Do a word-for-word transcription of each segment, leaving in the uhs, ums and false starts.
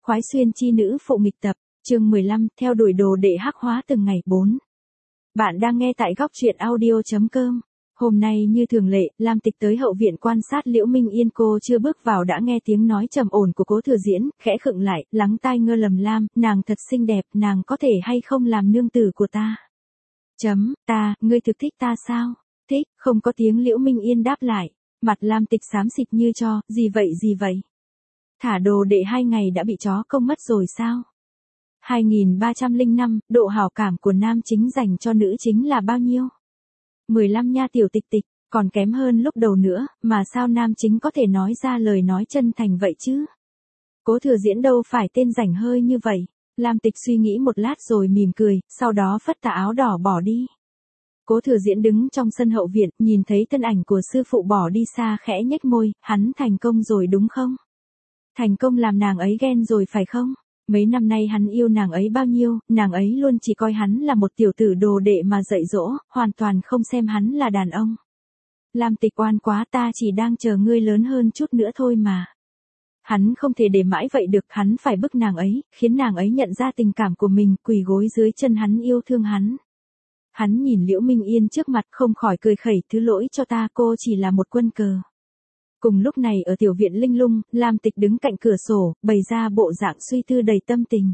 Khoái xuyên chi nữ phụ nghịch tập, chương mười lăm, theo đuổi đồ đệ hắc hóa từng ngày bốn. Bạn đang nghe tại góc truyện audio.com. Hôm nay như thường lệ, Lam Tịch tới hậu viện quan sát Liễu Minh Yên, cô chưa bước vào đã nghe tiếng nói trầm ổn của Cố Thừa Diễn, khẽ khựng lại, lắng tai ngơ lầm lam, nàng thật xinh đẹp, nàng có thể hay không làm nương tử của ta? Chấm, ta, ngươi thực thích ta sao? Thích, không có tiếng Liễu Minh Yên đáp lại, mặt Lam Tịch xám xịt như cho, gì vậy gì vậy? Thả đồ đệ hai ngày đã bị chó công mất rồi sao? hai nghìn ba trăm lẻ năm, độ hảo cảm của nam chính dành cho nữ chính là bao nhiêu? mười lăm nha tiểu tịch tịch, còn kém hơn lúc đầu nữa, mà sao nam chính có thể nói ra lời nói chân thành vậy chứ? Cố Thừa Diễn đâu phải tên rảnh hơi như vậy. Lam Tịch suy nghĩ một lát rồi mỉm cười, sau đó phất tà áo đỏ bỏ đi. Cố Thừa Diễn đứng trong sân hậu viện, nhìn thấy thân ảnh của sư phụ bỏ đi xa khẽ nhếch môi, hắn thành công rồi đúng không? Thành công làm nàng ấy ghen rồi phải không? Mấy năm nay hắn yêu nàng ấy bao nhiêu, nàng ấy luôn chỉ coi hắn là một tiểu tử đồ đệ mà dạy dỗ, hoàn toàn không xem hắn là đàn ông. Lam Tịch oan quá, ta chỉ đang chờ ngươi lớn hơn chút nữa thôi mà. Hắn không thể để mãi vậy được, hắn phải bức nàng ấy, khiến nàng ấy nhận ra tình cảm của mình, quỳ gối dưới chân hắn yêu thương hắn. Hắn nhìn Liễu Minh Yên trước mặt không khỏi cười khẩy, thứ lỗi cho ta, cô chỉ là một quân cờ. Cùng lúc này ở tiểu viện linh lung, Lam Tịch đứng cạnh cửa sổ, bày ra bộ dạng suy tư đầy tâm tình.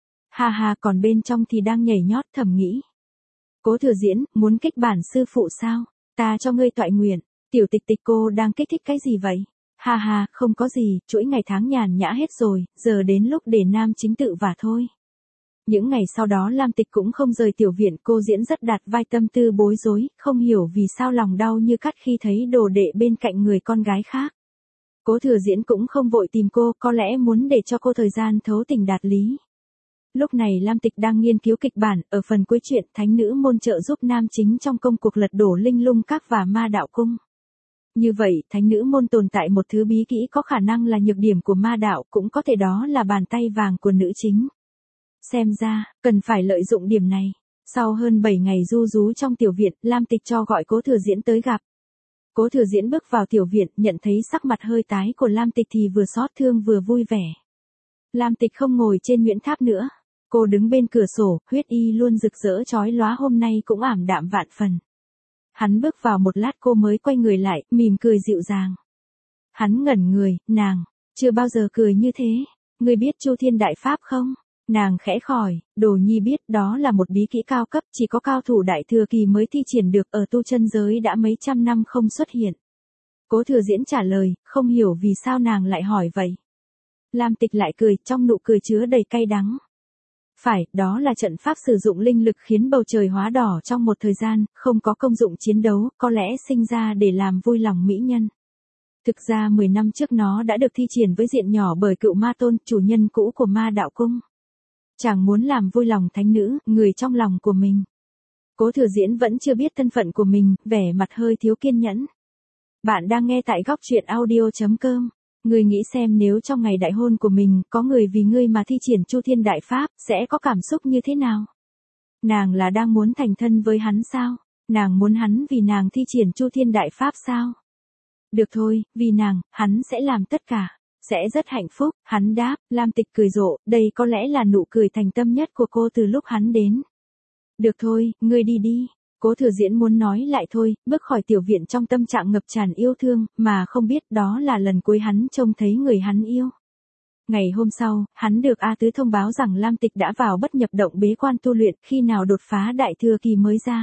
Ha ha, còn bên trong thì đang nhảy nhót thầm nghĩ. Cố Thừa Diễn, muốn kích bản sư phụ sao? Ta cho ngươi toại nguyện. Tiểu Tịch Tịch, cô đang kích thích cái gì vậy? Ha ha, không có gì, chuỗi ngày tháng nhàn nhã hết rồi, giờ đến lúc để nam chính tự vả thôi. Những ngày sau đó Lam Tịch cũng không rời tiểu viện, cô diễn rất đạt vai, tâm tư bối rối, không hiểu vì sao lòng đau như cắt khi thấy đồ đệ bên cạnh người con gái khác. Cố Thừa Diễn cũng không vội tìm cô, có lẽ muốn để cho cô thời gian thấu tình đạt lý. Lúc này Lam Tịch đang nghiên cứu kịch bản, ở phần cuối truyện thánh nữ môn trợ giúp nam chính trong công cuộc lật đổ linh lung các và ma đạo cung. Như vậy, thánh nữ môn tồn tại một thứ bí kỹ có khả năng là nhược điểm của ma đạo, cũng có thể đó là bàn tay vàng của nữ chính. Xem ra, cần phải lợi dụng điểm này. Sau hơn bảy ngày ru rú trong tiểu viện, Lam Tịch cho gọi Cố Thừa Diễn tới gặp. Cố Thừa Diễn bước vào tiểu viện, nhận thấy sắc mặt hơi tái của Lam Tịch thì vừa xót thương vừa vui vẻ. Lam Tịch không ngồi trên nhuyễn tháp nữa. Cô đứng bên cửa sổ, huyết y luôn rực rỡ chói lóa hôm nay cũng ảm đạm vạn phần. Hắn bước vào một lát cô mới quay người lại, mỉm cười dịu dàng. Hắn ngẩn người, nàng, chưa bao giờ cười như thế. Ngươi biết Chu Thiên Đại Pháp không? Nàng khẽ khỏi, Đồ Nhi biết, đó là một bí kỹ cao cấp, chỉ có cao thủ đại thừa kỳ mới thi triển được, ở tu chân giới đã mấy trăm năm không xuất hiện. Cố Thừa Diễn trả lời, không hiểu vì sao nàng lại hỏi vậy. Lam Tịch lại cười, trong nụ cười chứa đầy cay đắng. Phải, đó là trận pháp sử dụng linh lực khiến bầu trời hóa đỏ trong một thời gian, không có công dụng chiến đấu, có lẽ sinh ra để làm vui lòng mỹ nhân. Thực ra mười năm trước nó đã được thi triển với diện nhỏ bởi Cựu Ma Tôn, chủ nhân cũ của ma đạo cung. Chàng muốn làm vui lòng thánh nữ, người trong lòng của mình. Cố Thừa Diễn vẫn chưa biết thân phận của mình, vẻ mặt hơi thiếu kiên nhẫn. Bạn đang nghe tại góc truyện audio.com. Ngươi nghĩ xem nếu trong ngày đại hôn của mình, có người vì ngươi mà thi triển Chu Thiên Đại Pháp, sẽ có cảm xúc như thế nào? Nàng là đang muốn thành thân với hắn sao? Nàng muốn hắn vì nàng thi triển Chu Thiên Đại Pháp sao? Được thôi, vì nàng, hắn sẽ làm tất cả. Sẽ rất hạnh phúc, hắn đáp. Lam Tịch cười rộ, đây có lẽ là nụ cười thành tâm nhất của cô từ lúc hắn đến. Được thôi, ngươi đi đi. Cố Thừa Diễn muốn nói lại thôi, bước khỏi tiểu viện trong tâm trạng ngập tràn yêu thương, mà không biết đó là lần cuối hắn trông thấy người hắn yêu. Ngày hôm sau, hắn được A Tứ thông báo rằng Lam Tịch đã vào bất nhập động bế quan tu luyện, khi nào đột phá đại thừa kỳ mới ra.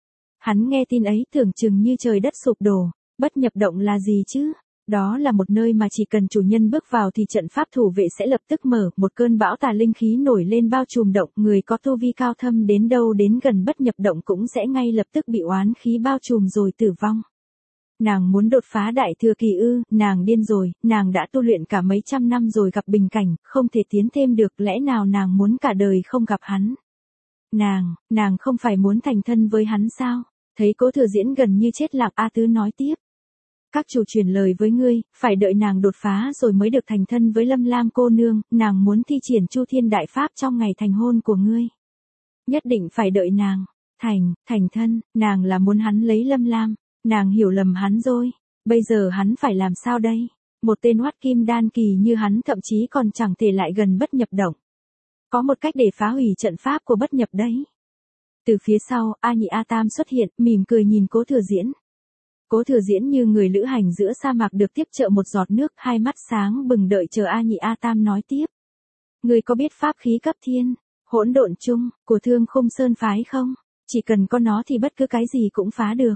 Hắn nghe tin ấy tưởng chừng như trời đất sụp đổ. Bất nhập động là gì chứ? Đó là một nơi mà chỉ cần chủ nhân bước vào thì trận pháp thủ vệ sẽ lập tức mở, một cơn bão tà linh khí nổi lên bao trùm động, người có tu vi cao thâm đến đâu đến gần bất nhập động cũng sẽ ngay lập tức bị oán khí bao trùm rồi tử vong. Nàng muốn đột phá đại thừa kỳ ư? Nàng điên rồi, nàng đã tu luyện cả mấy trăm năm rồi gặp bình cảnh, không thể tiến thêm được, lẽ nào nàng muốn cả đời không gặp hắn? Nàng, nàng không phải muốn thành thân với hắn sao? Thấy Cố Thừa Diễn gần như chết lặng, A Tứ nói tiếp. Các chủ truyền lời với ngươi, phải đợi nàng đột phá rồi mới được thành thân với Lâm Lam cô nương, nàng muốn thi triển Chu Thiên Đại Pháp trong ngày thành hôn của ngươi. Nhất định phải đợi nàng, thành, thành thân, nàng là muốn hắn lấy Lâm Lam, nàng hiểu lầm hắn rồi, bây giờ hắn phải làm sao đây? Một tên hoát kim đan kỳ như hắn thậm chí còn chẳng thể lại gần bất nhập động. Có một cách để phá hủy trận pháp của bất nhập đấy. Từ phía sau, A Nhị A Tam xuất hiện, mỉm cười nhìn Cố Thừa Diễn. Cố Thừa Diễn như người lữ hành giữa sa mạc được tiếp trợ một giọt nước, hai mắt sáng bừng đợi chờ A Nhị A Tam nói tiếp. Người có biết pháp khí cấp thiên, hỗn độn chung, của Thương Khung Sơn phái không? Chỉ cần có nó thì bất cứ cái gì cũng phá được.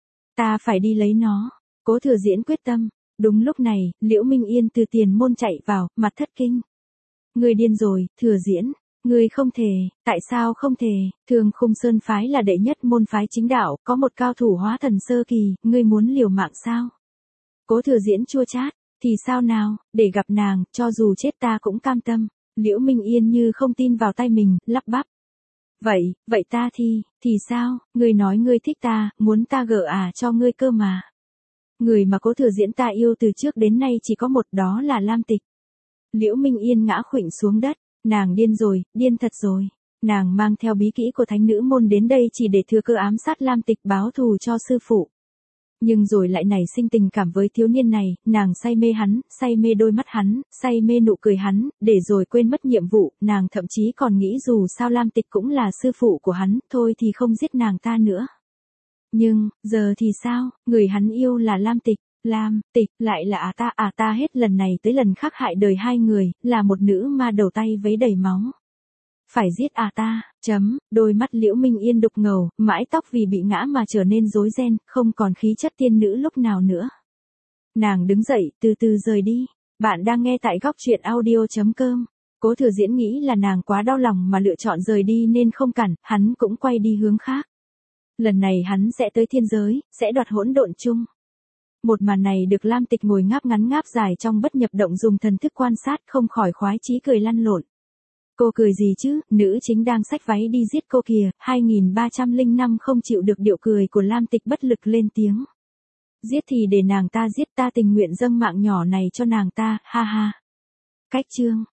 Ta phải đi lấy nó. Cố Thừa Diễn quyết tâm. Đúng lúc này, Liễu Minh Yên từ tiền môn chạy vào, mặt thất kinh. Ngươi điên rồi, Thừa Diễn. Ngươi không thể, tại sao không thể? Thương Khung Sơn phái là đệ nhất môn phái chính đạo, có một cao thủ hóa thần sơ kỳ, ngươi muốn liều mạng sao? Cố Thừa Diễn chua chát, thì sao nào, để gặp nàng, cho dù chết ta cũng cam tâm. Liễu Minh Yên như không tin vào tay mình, lắp bắp. Vậy, vậy ta thì, thì sao, ngươi nói ngươi thích ta, muốn ta gả à cho ngươi cơ mà. Người mà Cố Thừa Diễn ta yêu từ trước đến nay chỉ có một, đó là Lam Tịch. Liễu Minh Yên ngã khuỵu xuống đất, nàng điên rồi, điên thật rồi. Nàng mang theo bí kỹ của thánh nữ môn đến đây chỉ để thừa cơ ám sát Lam Tịch báo thù cho sư phụ. Nhưng rồi lại nảy sinh tình cảm với thiếu niên này, nàng say mê hắn, say mê đôi mắt hắn, say mê nụ cười hắn, để rồi quên mất nhiệm vụ, nàng thậm chí còn nghĩ dù sao Lam Tịch cũng là sư phụ của hắn, thôi thì không giết nàng ta nữa. Nhưng, giờ thì sao, người hắn yêu là Lam Tịch, Lam Tịch lại là à ta, à ta hết lần này tới lần khác hại đời hai người, là một nữ ma đầu tay vấy đầy máu. Phải giết à ta, chấm, đôi mắt Liễu Minh Yên đục ngầu, mái tóc vì bị ngã mà trở nên rối ren, không còn khí chất tiên nữ lúc nào nữa. Nàng đứng dậy, từ từ rời đi. Bạn đang nghe tại góc truyện audio chấm com. Cố Thừa Diễn nghĩ là nàng quá đau lòng mà lựa chọn rời đi nên không cản, hắn cũng quay đi hướng khác. Lần này hắn sẽ tới thiên giới, sẽ đoạt hỗn độn chung. Một màn này được Lam Tịch ngồi ngáp ngắn ngáp dài trong bất nhập động dùng thần thức quan sát không khỏi khoái chí cười lăn lộn. Cô cười gì chứ, nữ chính đang xách váy đi giết cô kìa, hai nghìn ba trăm lẻ năm không chịu được điệu cười của Lam Tịch bất lực lên tiếng. Giết thì để nàng ta giết, ta tình nguyện dâng mạng nhỏ này cho nàng ta, ha ha. Cách chương.